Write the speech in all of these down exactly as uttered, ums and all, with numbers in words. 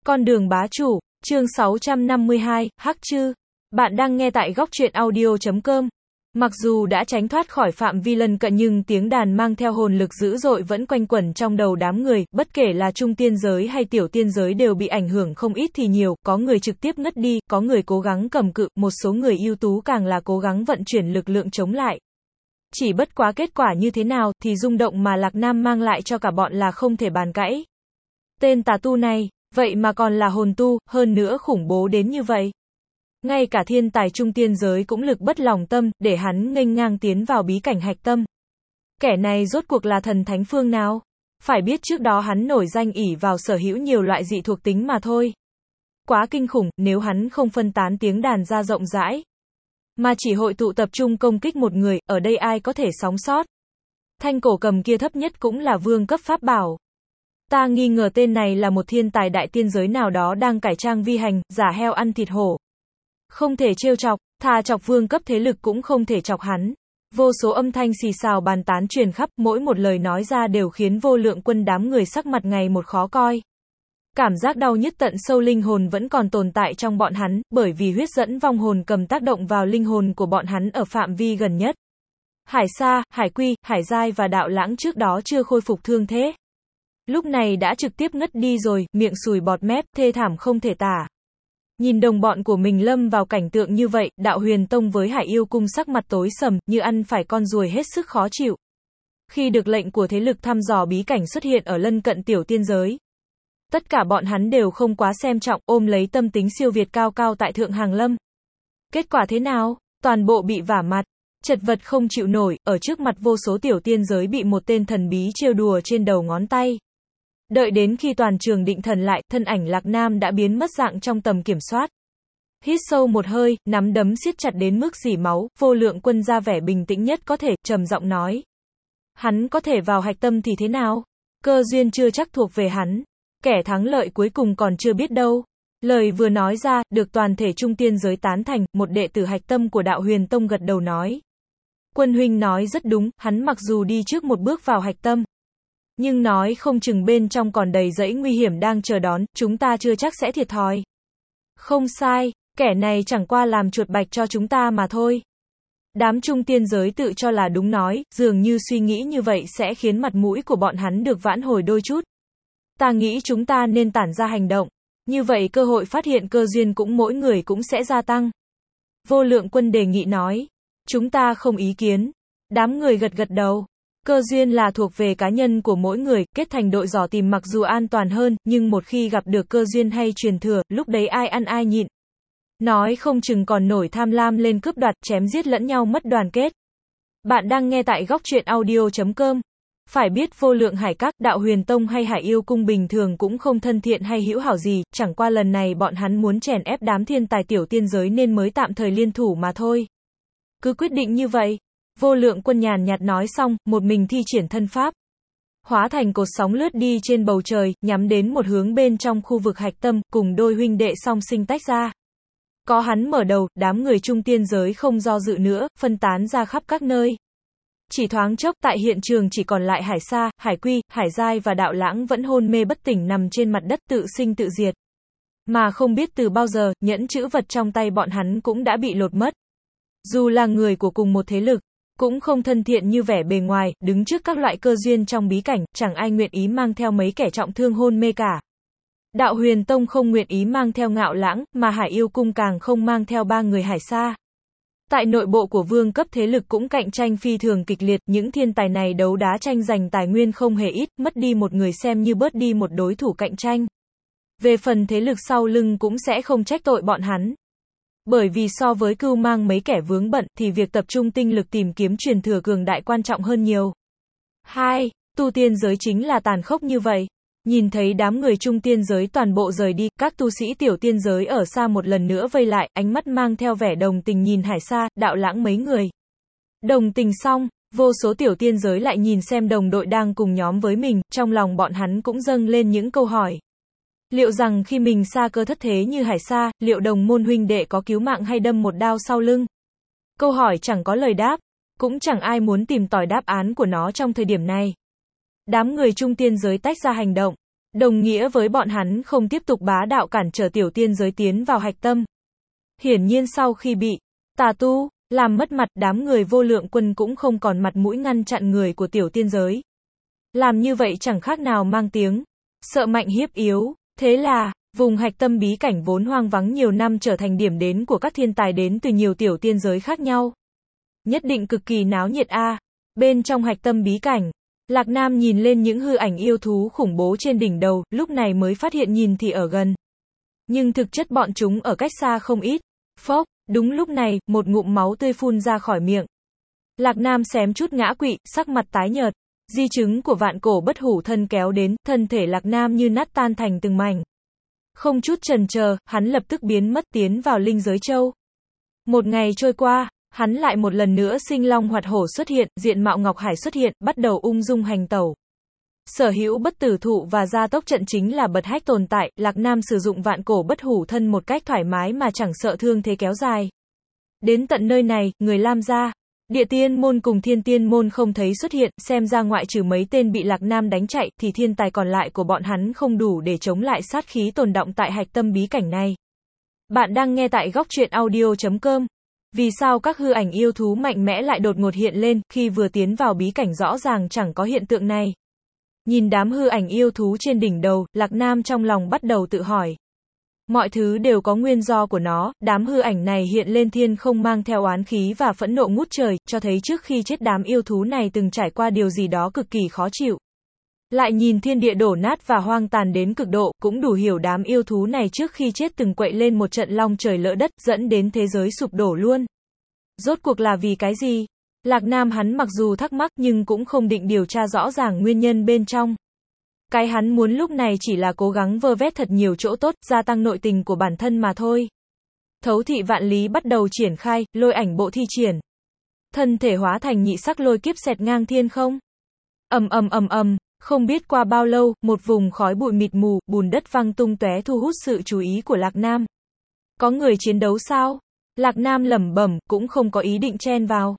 Con đường bá chủ, chương sáu trăm năm mươi hai, Hắc Chư. Bạn đang nghe tại góc truyện audio chấm com. Mặc dù đã tránh thoát khỏi phạm vi lân cận nhưng tiếng đàn mang theo hồn lực dữ dội vẫn quanh quẩn trong đầu đám người, bất kể là trung tiên giới hay tiểu tiên giới đều bị ảnh hưởng không ít thì nhiều, có người trực tiếp ngất đi, có người cố gắng cầm cự, một số người ưu tú càng là cố gắng vận chuyển lực lượng chống lại. Chỉ bất quá kết quả như thế nào thì rung động mà Lạc Nam mang lại cho cả bọn là không thể bàn cãi. Tên tà tu này, vậy mà còn là hồn tu, hơn nữa khủng bố đến như vậy. Ngay cả thiên tài trung tiên giới cũng lực bất lòng tâm, để hắn nghênh ngang tiến vào bí cảnh hạch tâm. Kẻ này rốt cuộc là thần thánh phương nào? Phải biết trước đó hắn nổi danh ỷ vào sở hữu nhiều loại dị thuộc tính mà thôi. Quá kinh khủng, nếu hắn không phân tán tiếng đàn ra rộng rãi, mà chỉ hội tụ tập trung công kích một người, ở đây ai có thể sống sót? Thanh cổ cầm kia thấp nhất cũng là vương cấp pháp bảo. Ta nghi ngờ tên này là một thiên tài đại tiên giới nào đó đang cải trang vi hành, giả heo ăn thịt hổ. Không thể trêu chọc, thà chọc vương cấp thế lực cũng không thể chọc hắn. Vô số âm thanh xì xào bàn tán truyền khắp, mỗi một lời nói ra đều khiến Vô Lượng Quân đám người sắc mặt ngày một khó coi. Cảm giác đau nhức tận sâu linh hồn vẫn còn tồn tại trong bọn hắn, bởi vì huyết dẫn vong hồn cầm tác động vào linh hồn của bọn hắn ở phạm vi gần nhất. Hải Sa, Hải Quy, Hải Giai và Đạo Lãng trước đó chưa khôi phục thương thế. Lúc này đã trực tiếp ngất đi rồi, miệng sùi bọt mép, thê thảm không thể tả. Nhìn đồng bọn của mình lâm vào cảnh tượng như vậy, Đạo Huyền Tông với Hải Yêu Cung sắc mặt tối sầm, như ăn phải con ruồi hết sức khó chịu. Khi được lệnh của thế lực thăm dò bí cảnh xuất hiện ở lân cận tiểu tiên giới, tất cả bọn hắn đều không quá xem trọng, ôm lấy tâm tính siêu việt cao cao tại thượng hàng lâm. Kết quả thế nào? Toàn bộ bị vả mặt, chật vật không chịu nổi, ở trước mặt vô số tiểu tiên giới bị một tên thần bí trêu đùa trên đầu ngón tay. Đợi đến khi toàn trường định thần lại, thân ảnh Lạc Nam đã biến mất dạng trong tầm kiểm soát. Hít sâu một hơi, nắm đấm siết chặt đến mức rỉ máu, Vô Lượng Quân ra vẻ bình tĩnh nhất có thể, trầm giọng nói. Hắn có thể vào hạch tâm thì thế nào? Cơ duyên chưa chắc thuộc về hắn. Kẻ thắng lợi cuối cùng còn chưa biết đâu. Lời vừa nói ra, được toàn thể trung tiên giới tán thành, một đệ tử hạch tâm của Đạo Huyền Tông gật đầu nói. Quân huynh nói rất đúng, hắn mặc dù đi trước một bước vào hạch tâm, nhưng nói không chừng bên trong còn đầy rẫy nguy hiểm đang chờ đón, chúng ta chưa chắc sẽ thiệt thòi. Không sai, kẻ này chẳng qua làm chuột bạch cho chúng ta mà thôi. Đám trung tiên giới tự cho là đúng nói, dường như suy nghĩ như vậy sẽ khiến mặt mũi của bọn hắn được vãn hồi đôi chút. Ta nghĩ chúng ta nên tản ra hành động, như vậy cơ hội phát hiện cơ duyên cũng mỗi người cũng sẽ gia tăng. Vô Lượng Quân đề nghị nói, chúng ta không ý kiến. Đám người gật gật đầu. Cơ duyên là thuộc về cá nhân của mỗi người, kết thành đội dò tìm mặc dù an toàn hơn, nhưng một khi gặp được cơ duyên hay truyền thừa, lúc đấy ai ăn ai nhịn. Nói không chừng còn nổi tham lam lên cướp đoạt, chém giết lẫn nhau mất đoàn kết. Bạn đang nghe tại góc truyện audio chấm com. Phải biết Vô Lượng Hải Các, Đạo Huyền Tông hay Hải Yêu Cung bình thường cũng không thân thiện hay hữu hảo gì, chẳng qua lần này bọn hắn muốn chèn ép đám thiên tài tiểu tiên giới nên mới tạm thời liên thủ mà thôi. Cứ quyết định như vậy. Vô Lượng Quân nhàn nhạt nói xong, một mình thi triển thân pháp, hóa thành cột sóng lướt đi trên bầu trời, nhắm đến một hướng bên trong khu vực hạch tâm, cùng đôi huynh đệ song sinh tách ra. Có hắn mở đầu, đám người trung tiên giới không do dự nữa, phân tán ra khắp các nơi. Chỉ thoáng chốc, tại hiện trường chỉ còn lại Hải Sa, Hải Quy, Hải Giai và Đạo Lãng vẫn hôn mê bất tỉnh nằm trên mặt đất tự sinh tự diệt. Mà không biết từ bao giờ, nhẫn chữ vật trong tay bọn hắn cũng đã bị lột mất. Dù là người của cùng một thế lực, cũng không thân thiện như vẻ bề ngoài, đứng trước các loại cơ duyên trong bí cảnh, chẳng ai nguyện ý mang theo mấy kẻ trọng thương hôn mê cả. Đạo Huyền Tông không nguyện ý mang theo Ngạo Lãng, mà Hải Yêu Cung càng không mang theo ba người Hải Sa. Tại nội bộ của vương cấp thế lực cũng cạnh tranh phi thường kịch liệt, những thiên tài này đấu đá tranh giành tài nguyên không hề ít, mất đi một người xem như bớt đi một đối thủ cạnh tranh. Về phần thế lực sau lưng cũng sẽ không trách tội bọn hắn. Bởi vì so với cưu mang mấy kẻ vướng bận thì việc tập trung tinh lực tìm kiếm truyền thừa cường đại quan trọng hơn nhiều. hai. Tu tiên giới chính là tàn khốc như vậy. Nhìn thấy đám người trung tiên giới toàn bộ rời đi, các tu sĩ tiểu tiên giới ở xa một lần nữa vây lại, ánh mắt mang theo vẻ đồng tình nhìn Hải Sa, Đạo Lãng mấy người. Đồng tình xong, vô số tiểu tiên giới lại nhìn xem đồng đội đang cùng nhóm với mình, trong lòng bọn hắn cũng dâng lên những câu hỏi. Liệu rằng khi mình sa cơ thất thế như Hải Sa, liệu đồng môn huynh đệ có cứu mạng hay đâm một đao sau lưng? Câu hỏi chẳng có lời đáp, cũng chẳng ai muốn tìm tòi đáp án của nó trong thời điểm này. Đám người trung tiên giới tách ra hành động. Đồng nghĩa với bọn hắn không tiếp tục bá đạo cản trở tiểu tiên giới tiến vào hạch tâm. Hiển nhiên sau khi bị tà tu làm mất mặt, đám người vô lượng quân cũng không còn mặt mũi ngăn chặn người của tiểu tiên giới. Làm như vậy chẳng khác nào mang tiếng sợ mạnh hiếp yếu. Thế là, vùng hạch tâm bí cảnh vốn hoang vắng nhiều năm trở thành điểm đến của các thiên tài đến từ nhiều tiểu tiên giới khác nhau. Nhất định cực kỳ náo nhiệt a. À. Bên trong hạch tâm bí cảnh, Lạc Nam nhìn lên những hư ảnh yêu thú khủng bố trên đỉnh đầu, lúc này mới phát hiện nhìn thì ở gần. Nhưng thực chất bọn chúng ở cách xa không ít. Phốc, đúng lúc này, một ngụm máu tươi phun ra khỏi miệng. Lạc Nam xém chút ngã quỵ, sắc mặt tái nhợt. Di chứng của vạn cổ bất hủ thân kéo đến, thân thể Lạc Nam như nát tan thành từng mảnh. Không chút chần chờ, hắn lập tức biến mất tiến vào linh giới châu. Một ngày trôi qua, hắn lại một lần nữa sinh long hoạt hổ xuất hiện, diện mạo Ngọc Hải xuất hiện, bắt đầu ung dung hành tẩu. Sở hữu bất tử thụ và gia tốc trận chính là bật hách tồn tại, Lạc Nam sử dụng vạn cổ bất hủ thân một cách thoải mái mà chẳng sợ thương thế kéo dài. Đến tận nơi này, người Lam gia, Địa Tiên môn cùng Thiên Tiên môn không thấy xuất hiện, xem ra ngoại trừ mấy tên bị Lạc Nam đánh chạy, thì thiên tài còn lại của bọn hắn không đủ để chống lại sát khí tồn đọng tại hạch tâm bí cảnh này. Bạn đang nghe tại góc truyện audio chấm com. Vì sao các hư ảnh yêu thú mạnh mẽ lại đột ngột hiện lên, khi vừa tiến vào bí cảnh rõ ràng chẳng có hiện tượng này? Nhìn đám hư ảnh yêu thú trên đỉnh đầu, Lạc Nam trong lòng bắt đầu tự hỏi. Mọi thứ đều có nguyên do của nó, đám hư ảnh này hiện lên thiên không mang theo oán khí và phẫn nộ ngút trời, cho thấy trước khi chết đám yêu thú này từng trải qua điều gì đó cực kỳ khó chịu. Lại nhìn thiên địa đổ nát và hoang tàn đến cực độ, cũng đủ hiểu đám yêu thú này trước khi chết từng quậy lên một trận long trời lỡ đất, dẫn đến thế giới sụp đổ luôn. Rốt cuộc là vì cái gì? Lạc Nam hắn mặc dù thắc mắc nhưng cũng không định điều tra rõ ràng nguyên nhân bên trong. Cái hắn muốn lúc này chỉ là cố gắng vơ vét thật nhiều chỗ tốt, gia tăng nội tình của bản thân mà thôi. Thấu thị vạn lý bắt đầu triển khai, lôi ảnh bộ thi triển. Thân thể hóa thành nhị sắc lôi kiếp xẹt ngang thiên không. Ầm ầm ầm ầm, không biết qua bao lâu, một vùng khói bụi mịt mù, bùn đất văng tung tóe thu hút sự chú ý của Lạc Nam. Có người chiến đấu sao? Lạc Nam lẩm bẩm, cũng không có ý định chen vào.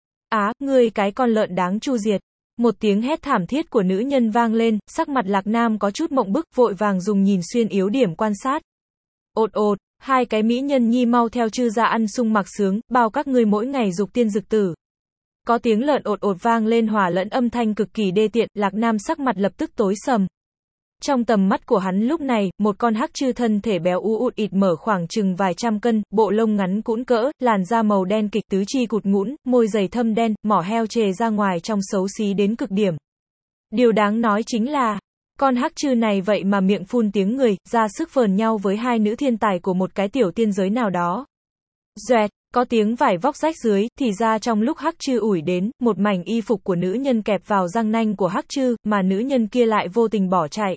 Á, ngươi cái con lợn đáng chu diệt. Một tiếng hét thảm thiết của nữ nhân vang lên, sắc mặt Lạc Nam có chút mộng bức, vội vàng dùng nhìn xuyên yếu điểm quan sát. Ột ột, hai cái mỹ nhân nhi mau theo chư ra ăn sung mặc sướng, bao các ngươi mỗi ngày dục tiên dực tử. Có tiếng lợn ột ột vang lên hòa lẫn âm thanh cực kỳ đê tiện, Lạc Nam sắc mặt lập tức tối sầm. Trong tầm mắt của hắn lúc này, một con hắc chư thân thể béo u ụt ịt mở khoảng chừng vài trăm cân, bộ lông ngắn cũn cỡ, làn da màu đen kịch, tứ chi cụt ngũn, môi dày thâm đen, mỏ heo chề ra ngoài trong xấu xí đến cực điểm. Điều đáng nói chính là, con hắc chư này vậy mà miệng phun tiếng người, ra sức phờn nhau với hai nữ thiên tài của một cái tiểu tiên giới nào đó. Doẹt, có tiếng vải vóc rách dưới, thì ra trong lúc hắc chư ủi đến, một mảnh y phục của nữ nhân kẹp vào răng nanh của hắc chư, mà nữ nhân kia lại vô tình bỏ chạy.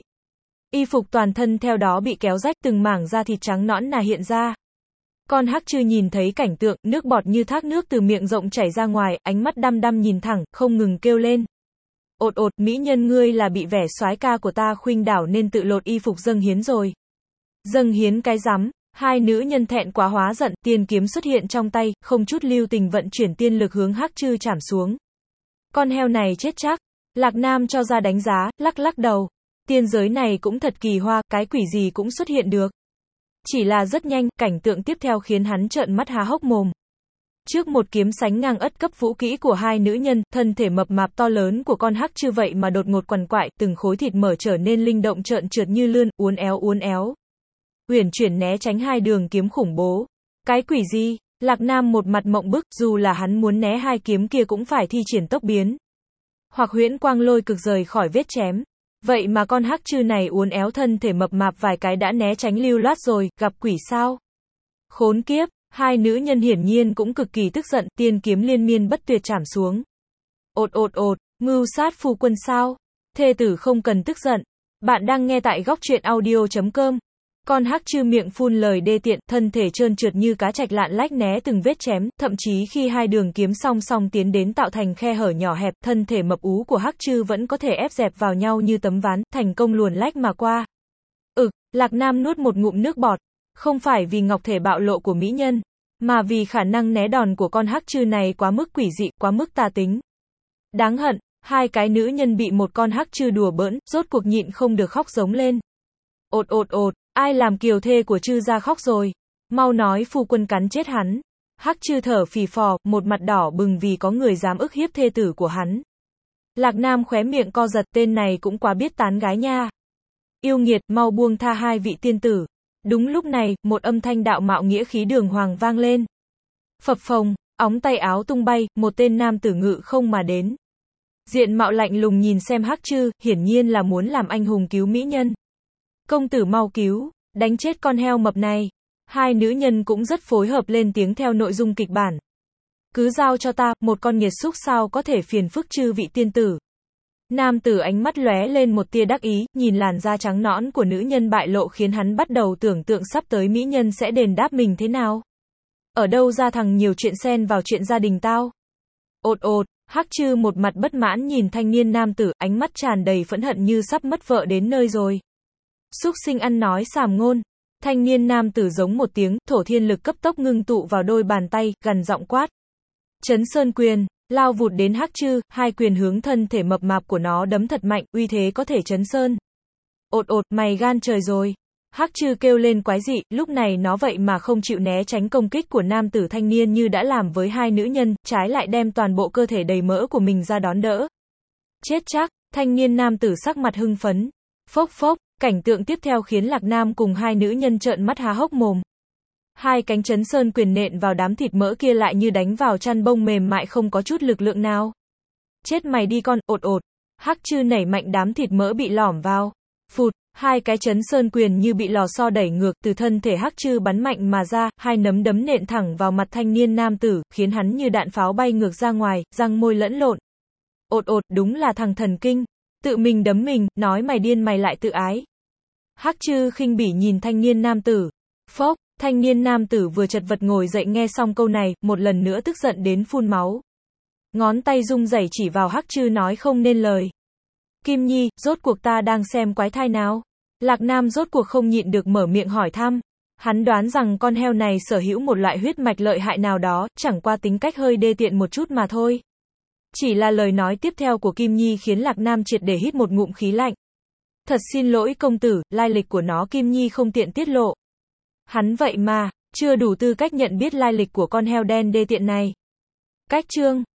Y phục toàn thân theo đó bị kéo rách, từng mảng da thịt trắng nõn nà hiện ra. Con hắc chư nhìn thấy cảnh tượng, nước bọt như thác nước từ miệng rộng chảy ra ngoài, ánh mắt đăm đăm nhìn thẳng, không ngừng kêu lên. Ột ột, mỹ nhân ngươi là bị vẻ soái ca của ta khuynh đảo nên tự lột y phục dâng hiến rồi. Dâng hiến cái rắm, hai nữ nhân thẹn quá hóa giận, tiên kiếm xuất hiện trong tay, không chút lưu tình vận chuyển tiên lực hướng hắc chư chảm xuống. Con heo này chết chắc. Lạc Nam cho ra đánh giá, lắc lắc đầu. Tiên giới này cũng thật kỳ hoa, cái quỷ gì cũng xuất hiện được. Chỉ là rất nhanh, cảnh tượng tiếp theo khiến hắn trợn mắt há hốc mồm. Trước một kiếm sánh ngang ất cấp vũ kỹ của hai nữ nhân, thân thể mập mạp to lớn của con hắc chư vậy mà đột ngột quằn quại, từng khối thịt mở trở nên linh động trợn trượt như lươn, uốn éo uốn éo. Uyển chuyển né tránh hai đường kiếm khủng bố. Cái quỷ gì? Lạc Nam một mặt mộng bức, dù là hắn muốn né hai kiếm kia cũng phải thi triển tốc biến. Hoặc huyễn quang lôi cực rời khỏi vết chém. Vậy mà con hắc chư này uốn éo thân thể mập mạp vài cái đã né tránh lưu loát rồi, gặp quỷ sao? Khốn kiếp, hai nữ nhân hiển nhiên cũng cực kỳ tức giận, tiên kiếm liên miên bất tuyệt chảm xuống. Ột ột ột, mưu sát phu quân sao? Thê tử không cần tức giận. Bạn đang nghe tại góc truyện audio chấm com. Con hắc chư miệng phun lời đê tiện, thân thể trơn trượt như cá trạch lạn lách né từng vết chém, thậm chí khi hai đường kiếm song song tiến đến tạo thành khe hở nhỏ hẹp, thân thể mập ú của hắc chư vẫn có thể ép dẹp vào nhau như tấm ván, thành công luồn lách mà qua. Ực, Lạc Nam nuốt một ngụm nước bọt, không phải vì ngọc thể bạo lộ của mỹ nhân, mà vì khả năng né đòn của con hắc chư này quá mức quỷ dị, quá mức tà tính. Đáng hận, Hai cái nữ nhân bị một con hắc chư đùa bỡn, rốt cuộc nhịn không được khóc giống lên. Ột ột ột, ai làm kiều thê của chư gia khóc rồi? Mau nói phu quân cắn chết hắn. Hắc chư thở phì phò, một mặt đỏ bừng vì có người dám ức hiếp thê tử của hắn. Lạc Nam khóe miệng co giật, tên này cũng quá biết tán gái nha. Yêu nghiệt, mau buông tha hai vị tiên tử. Đúng lúc này, một âm thanh đạo mạo nghĩa khí đường hoàng vang lên. Phập phồng, óng tay áo tung bay, một tên nam tử ngự không mà đến. Diện mạo lạnh lùng nhìn xem hắc chư, hiển nhiên là muốn làm anh hùng cứu mỹ nhân. Công tử mau cứu, đánh chết con heo mập này. Hai nữ nhân cũng rất phối hợp lên tiếng theo nội dung kịch bản. Cứ giao cho ta, một con nghiệt xúc sao có thể phiền phức chư vị tiên tử. Nam tử ánh mắt lóe lên một tia đắc ý, nhìn làn da trắng nõn của nữ nhân bại lộ khiến hắn bắt đầu tưởng tượng sắp tới mỹ nhân sẽ đền đáp mình thế nào. Ở đâu ra thằng nhiều chuyện xen vào chuyện gia đình tao? Ột ột, hắc chư một mặt bất mãn nhìn thanh niên nam tử, ánh mắt tràn đầy phẫn hận như sắp mất vợ đến nơi rồi. Súc sinh ăn nói xàm ngôn. Thanh niên nam tử giống một tiếng, thổ thiên lực cấp tốc ngưng tụ vào đôi bàn tay, gằn giọng quát. Chấn sơn quyền, lao vụt đến hắc chư, hai quyền hướng thân thể mập mạp của nó đấm thật mạnh, uy thế có thể chấn sơn. Ột ột, mày gan trời rồi. Hắc chư kêu lên quái dị, lúc này nó vậy mà không chịu né tránh công kích của nam tử thanh niên như đã làm với hai nữ nhân, trái lại đem toàn bộ cơ thể đầy mỡ của mình ra đón đỡ. Chết chắc, thanh niên nam tử sắc mặt hưng phấn. Phốc phốc, cảnh tượng tiếp theo khiến Lạc Nam cùng hai nữ nhân trợn mắt há hốc mồm. Hai cánh chấn sơn quyền nện vào đám thịt mỡ kia lại như đánh vào chăn bông mềm mại không có chút lực lượng nào. Chết mày đi con, ột ột. Hắc chư nảy mạnh đám thịt mỡ bị lỏm vào. Phụt, hai cái chấn sơn quyền như bị lò xo đẩy ngược từ thân thể hắc chư bắn mạnh mà ra, hai nấm đấm nện thẳng vào mặt thanh niên nam tử, khiến hắn như đạn pháo bay ngược ra ngoài, răng môi lẫn lộn. Ột ột, đúng là thằng thần kinh. Tự mình đấm mình, nói mày điên mày lại tự ái. Hắc chư khinh bỉ nhìn thanh niên nam tử. Phốc, thanh niên nam tử vừa chật vật ngồi dậy nghe xong câu này, một lần nữa tức giận đến phun máu. Ngón tay rung rẩy chỉ vào hắc chư nói không nên lời. Kim Nhi, rốt cuộc ta đang xem quái thai nào? Lạc Nam rốt cuộc không nhịn được mở miệng hỏi thăm. Hắn đoán rằng con heo này sở hữu một loại huyết mạch lợi hại nào đó, chẳng qua tính cách hơi đê tiện một chút mà thôi. Chỉ là lời nói tiếp theo của Kim Nhi khiến Lạc Nam triệt để hít một ngụm khí lạnh. Thật xin lỗi công tử, lai lịch của nó Kim Nhi không tiện tiết lộ. Hắn vậy mà, chưa đủ tư cách nhận biết lai lịch của con heo đen đê tiện này. Cách chương